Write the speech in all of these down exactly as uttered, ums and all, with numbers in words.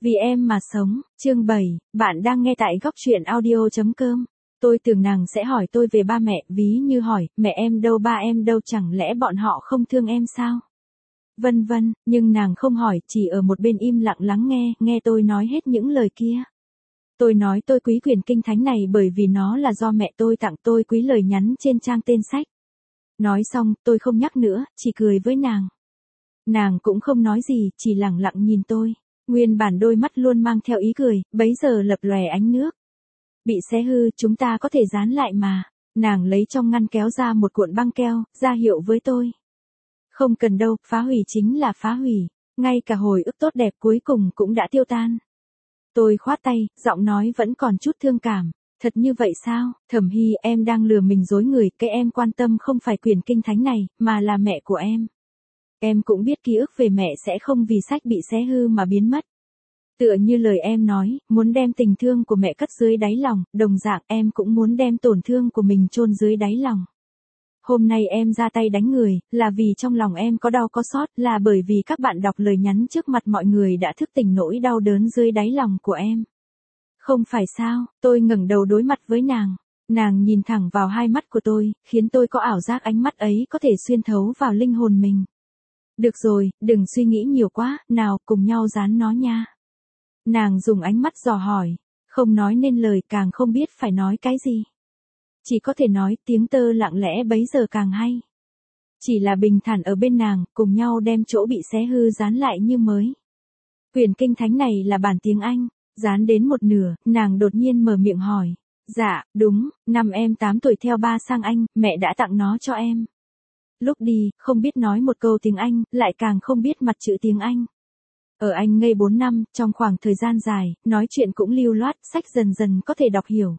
Vì em mà sống, chương bảy, bạn đang nghe tại góc truyện audio chấm com. Tôi tưởng nàng sẽ hỏi tôi về ba mẹ, ví như hỏi, mẹ em đâu, ba em đâu, chẳng lẽ bọn họ không thương em sao? Vân vân, nhưng nàng không hỏi, chỉ ở một bên im lặng lắng nghe, nghe tôi nói hết những lời kia. Tôi nói tôi quý quyển kinh thánh này bởi vì nó là do mẹ tôi tặng, tôi quý lời nhắn trên trang tên sách. Nói xong, tôi không nhắc nữa, chỉ cười với nàng. Nàng cũng không nói gì, chỉ lặng lặng nhìn tôi. Nguyên bản đôi mắt luôn mang theo ý cười, bấy giờ lập lòe ánh nước. Bị xé hư, chúng ta có thể dán lại mà. Nàng lấy trong ngăn kéo ra một cuộn băng keo, ra hiệu với tôi. Không cần đâu, phá hủy chính là phá hủy. Ngay cả hồi ức tốt đẹp cuối cùng cũng đã tiêu tan. Tôi khoát tay, giọng nói vẫn còn chút thương cảm. Thật như vậy sao, Thẩm Hy, em đang lừa mình dối người, cái em quan tâm không phải quyển kinh thánh này, mà là mẹ của em. Em cũng biết ký ức về mẹ sẽ không vì sách bị xé hư mà biến mất. Tựa như lời em nói, muốn đem tình thương của mẹ cất dưới đáy lòng, đồng dạng em cũng muốn đem tổn thương của mình chôn dưới đáy lòng. Hôm nay em ra tay đánh người, là vì trong lòng em có đau có xót, là bởi vì các bạn đọc lời nhắn trước mặt mọi người đã thức tỉnh nỗi đau đớn dưới đáy lòng của em. Không phải sao, tôi ngẩng đầu đối mặt với nàng. Nàng nhìn thẳng vào hai mắt của tôi, khiến tôi có ảo giác ánh mắt ấy có thể xuyên thấu vào linh hồn mình. Được rồi, đừng suy nghĩ nhiều quá, nào, cùng nhau dán nó nha. Nàng dùng ánh mắt dò hỏi, không nói nên lời, càng không biết phải nói cái gì. Chỉ có thể nói tiếng tơ lặng lẽ bấy giờ càng hay. Chỉ là bình thản ở bên nàng, cùng nhau đem chỗ bị xé hư dán lại như mới. Quyển kinh thánh này là bản tiếng Anh, dán đến một nửa, nàng đột nhiên mở miệng hỏi. Dạ, đúng, năm em tám tuổi theo ba sang Anh, mẹ đã tặng nó cho em. Lúc đi, không biết nói một câu tiếng Anh, lại càng không biết mặt chữ tiếng Anh. Ở Anh ngây bốn năm, trong khoảng thời gian dài, nói chuyện cũng lưu loát, sách dần dần có thể đọc hiểu.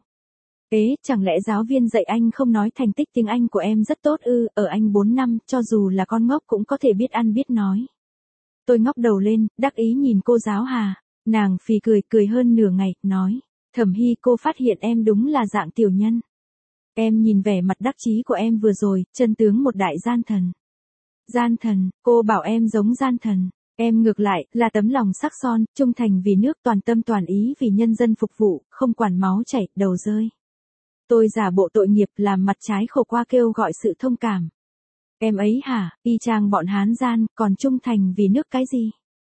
Ế, chẳng lẽ giáo viên dạy Anh không nói thành tích tiếng Anh của em rất tốt ư, ở Anh bốn năm, cho dù là con ngốc cũng có thể biết ăn biết nói. Tôi ngóc đầu lên, đắc ý nhìn cô giáo Hà, nàng phì cười, cười hơn nửa ngày, nói, Thẩm Hy, cô phát hiện em đúng là dạng tiểu nhân. Em nhìn vẻ mặt đắc chí của em vừa rồi, chân tướng một đại gian thần. Gian thần, cô bảo em giống gian thần. Em ngược lại, là tấm lòng sắc son, trung thành vì nước, toàn tâm toàn ý vì nhân dân phục vụ, không quản máu chảy, đầu rơi. Tôi giả bộ tội nghiệp, làm mặt trái khổ qua kêu gọi sự thông cảm. Em ấy hả, y chang bọn Hán gian, còn trung thành vì nước cái gì?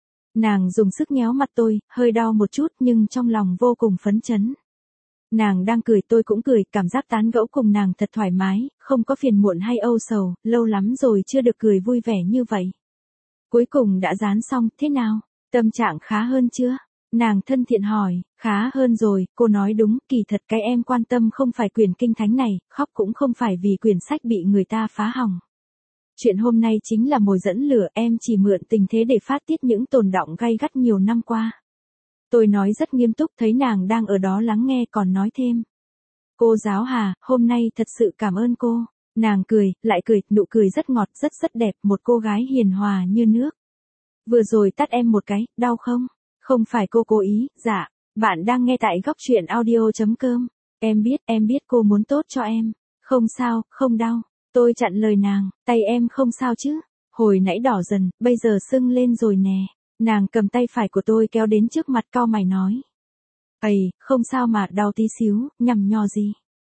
Nàng dùng sức nhéo mặt tôi, hơi đau một chút nhưng trong lòng vô cùng phấn chấn. Nàng đang cười, tôi cũng cười, cảm giác tán gẫu cùng nàng thật thoải mái, không có phiền muộn hay âu sầu, lâu lắm rồi chưa được cười vui vẻ như vậy. Cuối cùng đã dán xong, thế nào? Tâm trạng khá hơn chưa? Nàng thân thiện hỏi, khá hơn rồi, cô nói đúng, kỳ thật cái em quan tâm không phải quyển kinh thánh này, khóc cũng không phải vì quyển sách bị người ta phá hỏng. Chuyện hôm nay chính là mồi dẫn lửa, em chỉ mượn tình thế để phát tiết những tồn đọng gay gắt nhiều năm qua. Tôi nói rất nghiêm túc, thấy nàng đang ở đó lắng nghe còn nói thêm. Cô giáo Hà, hôm nay thật sự cảm ơn cô. Nàng cười, lại cười, nụ cười rất ngọt, rất rất đẹp, một cô gái hiền hòa như nước. Vừa rồi tát em một cái, đau không? Không phải cô cố ý, dạ, bạn đang nghe tại góc truyện audio chấm com. Em biết, em biết cô muốn tốt cho em. Không sao, không đau. Tôi chặn lời nàng, tay em không sao chứ? Hồi nãy đỏ dần, bây giờ sưng lên rồi nè. Nàng cầm tay phải của tôi kéo đến trước mặt, cau mày nói. Ây, không sao mà, đau tí xíu, nhằm nhò gì.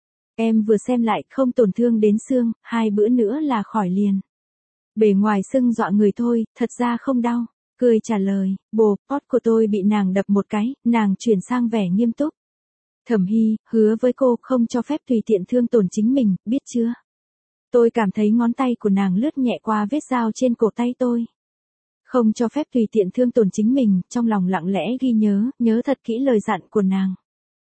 Em vừa xem lại, không tổn thương đến xương, hai bữa nữa là khỏi liền. Bề ngoài sưng dọa người thôi, thật ra không đau. Cười trả lời, bồ, pot của tôi bị nàng đập một cái, nàng chuyển sang vẻ nghiêm túc. Thẩm Hy, hứa với cô không cho phép tùy tiện thương tổn chính mình, biết chưa? Tôi cảm thấy ngón tay của nàng lướt nhẹ qua vết dao trên cổ tay tôi. Không cho phép tùy tiện thương tổn chính mình, trong lòng lặng lẽ ghi nhớ, nhớ thật kỹ lời dặn của nàng.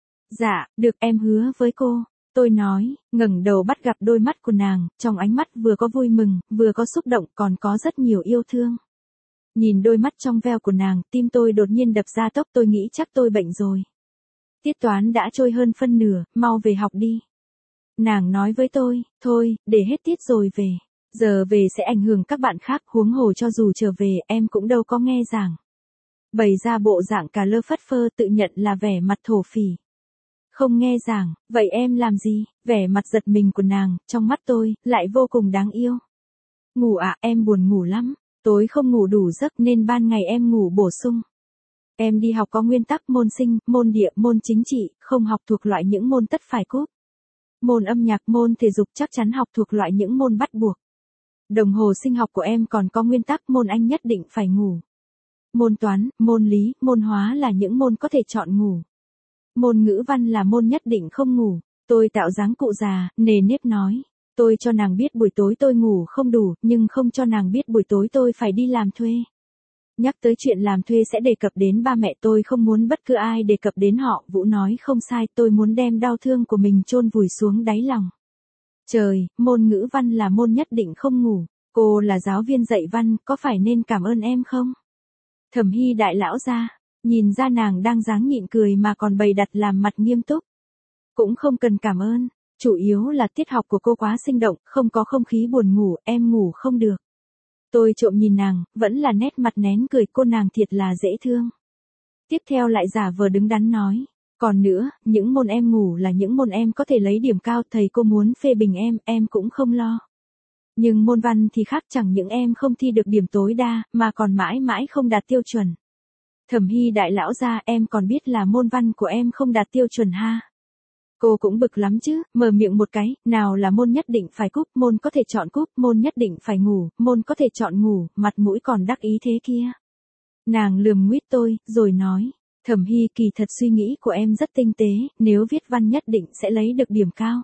Dạ, được, em hứa với cô. Tôi nói, ngẩng đầu bắt gặp đôi mắt của nàng, trong ánh mắt vừa có vui mừng, vừa có xúc động, còn có rất nhiều yêu thương. Nhìn đôi mắt trong veo của nàng, tim tôi đột nhiên đập ra tốc, tôi nghĩ chắc tôi bệnh rồi. Tiết toán đã trôi hơn phân nửa, mau về học đi. Nàng nói với tôi, thôi, để hết tiết rồi về. Giờ về sẽ ảnh hưởng các bạn khác, huống hồ cho dù trở về, em cũng đâu có nghe giảng. Bày ra bộ dạng cà lơ phất phơ, tự nhận là vẻ mặt thổ phỉ. Không nghe giảng, vậy em làm gì? Vẻ mặt giật mình của nàng, trong mắt tôi, lại vô cùng đáng yêu. Ngủ ạ, à, em buồn ngủ lắm. Tối không ngủ đủ giấc nên ban ngày em ngủ bổ sung. Em đi học có nguyên tắc môn sinh, môn địa, môn chính trị, không học thuộc loại những môn tất phải cúp. Môn âm nhạc, môn thể dục chắc chắn học thuộc loại những môn bắt buộc. Đồng hồ sinh học của em còn có nguyên tắc môn Anh nhất định phải ngủ. Môn toán, môn lý, môn hóa là những môn có thể chọn ngủ. Môn ngữ văn là môn nhất định không ngủ. Tôi tạo dáng cụ già, nề nếp nói. Tôi cho nàng biết buổi tối tôi ngủ không đủ, nhưng không cho nàng biết buổi tối tôi phải đi làm thuê. Nhắc tới chuyện làm thuê sẽ đề cập đến ba mẹ tôi, không muốn bất cứ ai đề cập đến họ. Vũ nói không sai, tôi muốn đem đau thương của mình chôn vùi xuống đáy lòng. Trời, môn ngữ văn là môn nhất định không ngủ. Cô là giáo viên dạy văn, có phải nên cảm ơn em không? Thẩm Hy đại lão ra, nhìn ra nàng đang dáng nhịn cười mà còn bày đặt làm mặt nghiêm túc. Cũng không cần cảm ơn, chủ yếu là tiết học của cô quá sinh động, không có không khí buồn ngủ, em ngủ không được. Tôi trộm nhìn nàng, vẫn là nét mặt nén cười, cô nàng thiệt là dễ thương. Tiếp theo lại giả vờ đứng đắn nói. Còn nữa, những môn em ngủ là những môn em có thể lấy điểm cao, thầy cô muốn phê bình em, em cũng không lo. Nhưng môn văn thì khác, chẳng những em không thi được điểm tối đa, mà còn mãi mãi không đạt tiêu chuẩn. Thẩm Hy đại lão ra, em còn biết là môn văn của em không đạt tiêu chuẩn ha. Cô cũng bực lắm chứ, mở miệng một cái, nào là môn nhất định phải cúp, môn có thể chọn cúp, môn nhất định phải ngủ, môn có thể chọn ngủ, mặt mũi còn đắc ý thế kia. Nàng lườm nguýt tôi, rồi nói, Thẩm Hy kỳ thật suy nghĩ của em rất tinh tế, nếu viết văn nhất định sẽ lấy được điểm cao.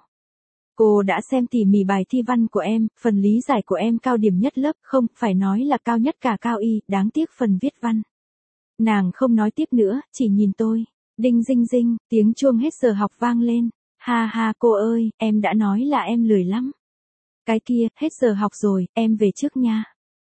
Cô đã xem tỉ mỉ bài thi văn của em, phần lý giải của em cao điểm nhất lớp, không, phải nói là cao nhất cả cao y, đáng tiếc phần viết văn. Nàng không nói tiếp nữa, chỉ nhìn tôi. Đinh dinh dinh, tiếng chuông hết giờ học vang lên. Ha ha cô ơi, em đã nói là em lười lắm. Cái kia, hết giờ học rồi, em về trước nha.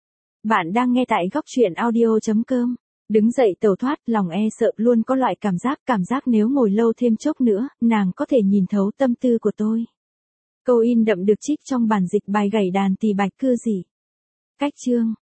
Bạn đang nghe tại góc truyện audio chấm com. Đứng dậy tẩu thoát, lòng e sợ, luôn có loại cảm giác, cảm giác nếu ngồi lâu thêm chốc nữa, nàng có thể nhìn thấu tâm tư của tôi. Câu in đậm được trích trong bản dịch bài gảy đàn tỳ bạch cư dị. Cách chương.